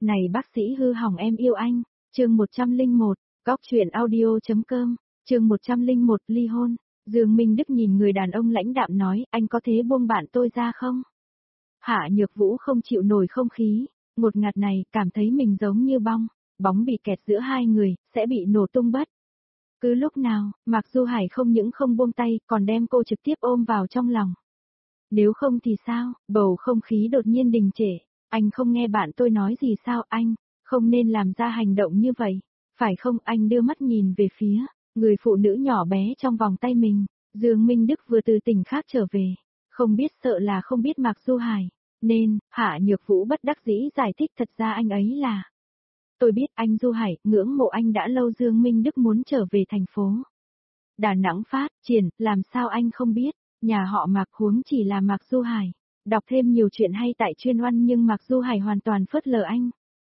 Này bác sĩ hư hỏng em yêu anh, chương 101, góc truyện audio.com, chương 101 ly hôn. Dương Minh Đức nhìn người đàn ông lãnh đạm nói, anh có thế buông bạn tôi ra không? Hạ Nhược Vũ không chịu nổi không khí, ngột ngạt này, cảm thấy mình giống như bóng bị kẹt giữa hai người, sẽ bị nổ tung bất. Cứ lúc nào, Mạc Du Hải không những không buông tay, còn đem cô trực tiếp ôm vào trong lòng. Nếu không thì sao, bầu không khí đột nhiên đình trệ, anh không nghe bạn tôi nói gì sao anh, không nên làm ra hành động như vậy, phải không? Anh đưa mắt nhìn về phía, người phụ nữ nhỏ bé trong vòng tay mình, Dương Minh Đức vừa từ tỉnh khác trở về, không biết sợ là không biết Mạc Du Hải, nên, Hạ Nhược Vũ bất đắc dĩ giải thích thật ra anh ấy là. Tôi biết anh Du Hải, ngưỡng mộ anh đã lâu. Dương Minh Đức muốn trở về thành phố Đà Nẵng phát triển, làm sao anh không biết, nhà họ Mạc huống chỉ là Mạc Du Hải. Đọc thêm nhiều chuyện hay tại Chuyên Oăn nhưng Mạc Du Hải hoàn toàn phớt lờ anh.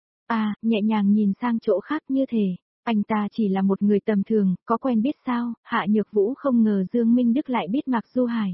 Nhẹ nhàng nhìn sang chỗ khác như thể, anh ta chỉ là một người tầm thường, có quen biết sao? Hạ Nhược Vũ không ngờ Dương Minh Đức lại biết Mạc Du Hải.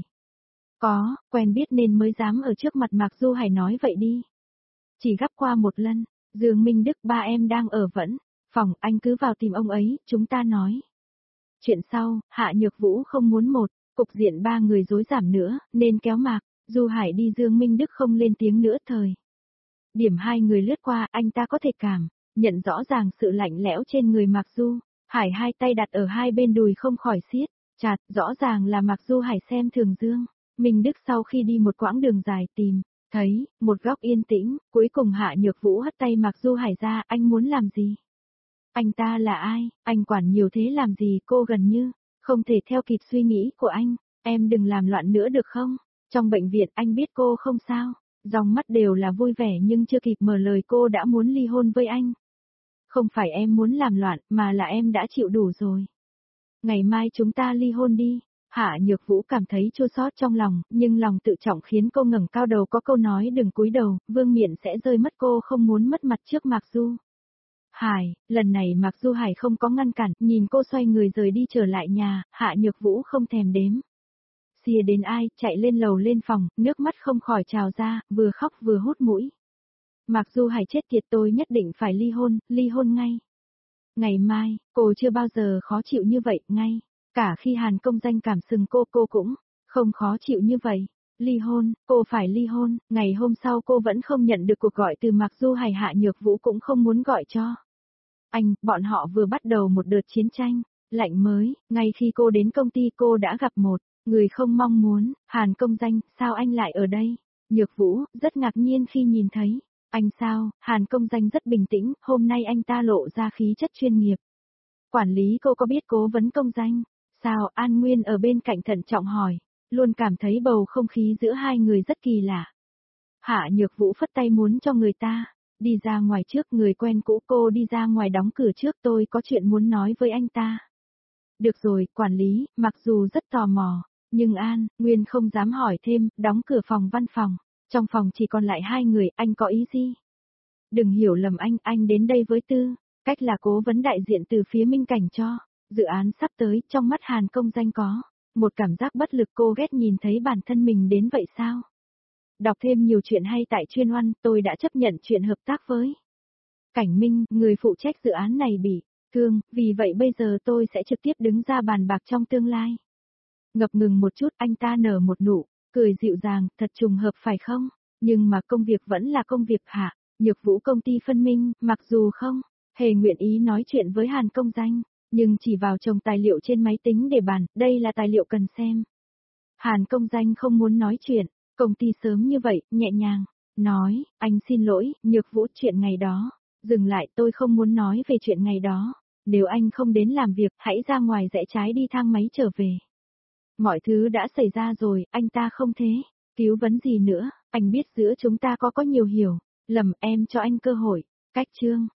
Có, quen biết nên mới dám ở trước mặt Mạc Du Hải nói vậy đi. Chỉ gặp qua một lần, Dương Minh Đức ba em đang ở vẫn, phòng anh cứ vào tìm ông ấy, chúng ta nói. Chuyện sau, Hạ Nhược Vũ không muốn cục diện ba người rối rảm nữa, nên kéo Mạc Du Hải đi. Dương Minh Đức không lên tiếng nữa. Thời điểm hai người lướt qua, anh ta có thể nhận rõ ràng sự lạnh lẽo trên người Mạc Du Hải, hai tay đặt ở hai bên đùi không khỏi siết chặt, rõ ràng là Mạc Du Hải xem thường Dương Minh Đức. Sau khi đi một quãng đường dài tìm thấy một góc yên tĩnh, cuối cùng Hạ Nhược Vũ hất tay Mạc Du Hải ra. Anh muốn làm gì? Anh ta là ai? Anh quản nhiều thế làm gì? Cô gần như không thể theo kịp suy nghĩ của anh. Em đừng làm loạn nữa được không? Trong bệnh viện anh biết cô không sao. Dòng mắt đều là vui vẻ nhưng chưa kịp mở lời cô đã muốn ly hôn với anh. Không phải em muốn làm loạn mà là em đã chịu đủ rồi. Ngày mai chúng ta ly hôn đi. Hạ Nhược Vũ cảm thấy chua xót trong lòng, nhưng lòng tự trọng khiến cô ngẩng cao đầu. Có câu nói đừng cúi đầu, vương miện sẽ rơi mất. Cô không muốn mất mặt trước Mạc Du Hải. Lần này Mạc Du Hải không có ngăn cản, nhìn cô xoay người rời đi trở lại nhà. Hạ Nhược Vũ không thèm đếm xỉa đến ai, chạy lên lầu lên phòng, nước mắt không khỏi trào ra, vừa khóc vừa hút mũi. Mạc Du Hải chết tiệt, tôi nhất định phải ly hôn ngay. Ngày mai, cô chưa bao giờ khó chịu như vậy, ngay cả khi Hàn Công Danh cảm sừng cô cũng không khó chịu như vậy. Ly hôn, cô phải ly hôn. Ngày hôm sau cô vẫn không nhận được cuộc gọi từ Mạc Du Hải. Hạ Nhược Vũ cũng không muốn gọi cho anh. Bọn họ vừa bắt đầu một đợt chiến tranh lạnh mới. Ngay khi cô đến công ty cô đã gặp một người không mong muốn. Hàn Công Danh, sao anh lại ở đây? Nhược Vũ rất ngạc nhiên khi nhìn thấy anh. Sao? Hàn Công Danh rất bình tĩnh, hôm nay anh ta lộ ra khí chất chuyên nghiệp. Quản lý cô có biết cố vấn Công Danh? Sao? An Nguyên ở bên cạnh thận trọng hỏi, luôn cảm thấy bầu không khí giữa hai người rất kỳ lạ. Hạ Nhược Vũ phất tay muốn cho người ta đi ra ngoài trước. Người quen cũ. Cô đi ra ngoài đóng cửa trước. Tôi có chuyện muốn nói với anh ta. Được rồi, quản lý, mặc dù rất tò mò, nhưng An Nguyên không dám hỏi thêm, đóng cửa văn phòng. Trong phòng chỉ còn lại hai người. Anh có ý gì? Đừng hiểu lầm anh đến đây với tư cách là cố vấn đại diện từ phía Minh Cảnh cho dự án sắp tới. Trong mắt Hàn Công Danh có một cảm giác bất lực. Cô ghét nhìn thấy bản thân mình đến vậy sao? Đọc thêm nhiều chuyện hay tại Chuyên Oăn. Tôi đã chấp nhận chuyện hợp tác với Cảnh Minh, người phụ trách dự án này bị thương, vì vậy bây giờ tôi sẽ trực tiếp đứng ra bàn bạc trong tương lai. Ngập ngừng một chút, anh ta nở một nụ cười dịu dàng. Thật trùng hợp phải không? Nhưng mà công việc vẫn là công việc. Hạ Nhược Vũ công ty phân minh, mặc dù không hề nguyện ý nói chuyện với Hàn Công Danh, nhưng chỉ vào chồng tài liệu trên máy tính để bàn, đây là tài liệu cần xem. Hàn Công Danh không muốn nói chuyện, công ty sớm như vậy, nhẹ nhàng nói, anh xin lỗi, Nhược Vũ, chuyện ngày đó. Dừng lại, tôi không muốn nói về chuyện ngày đó. Nếu anh không đến làm việc, hãy ra ngoài rẽ trái đi thang máy trở về. Mọi thứ đã xảy ra rồi, anh ta không thế cứu vấn gì nữa. Anh biết giữa chúng ta có nhiều hiểu lầm, em cho anh cơ hội. Cách chương